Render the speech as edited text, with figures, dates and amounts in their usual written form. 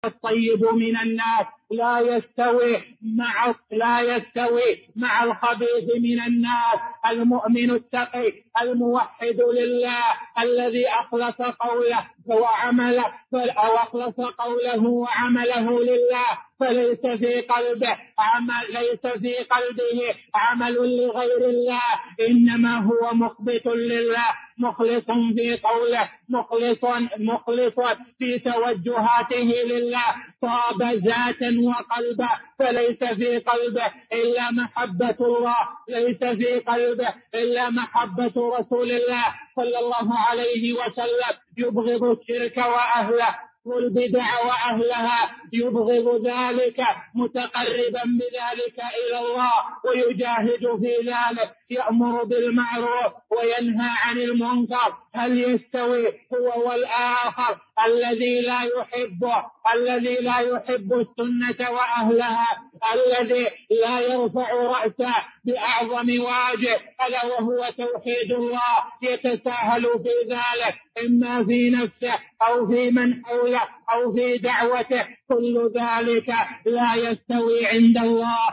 الطيب من الناس لا يستوي مع الخبيث من الناس. المؤمن التقي الموحد لله الذي أخلص قوله وعمله لله، فليس في قلبه عمل لغير الله، إنما هو مخبت لله، مخلص في قوله، مخلص في توجهاته لله، صاب ذاتا وقلبا، فليس في قلبه إلا محبة الله، ليس في قلبه إلا محبة رسول الله صلى الله عليه وسلم. يبغض الشرك وأهله والبدع وأهلها، يبغض ذلك متقربا بذلك إلى الله ويجاهد في ذلك، يأمر بالمعروف وينهى عن المنكر. هل يستوي هو والآخر الذي لا يحب السنة وأهلها، الذي لا يرفع رأسه بأعظم واجب ألا وهو توحيد الله، يتساهل في ذلك إما في نفسه أو في من حوله أو في دعوته؟ كل ذلك لا يستوي عند الله.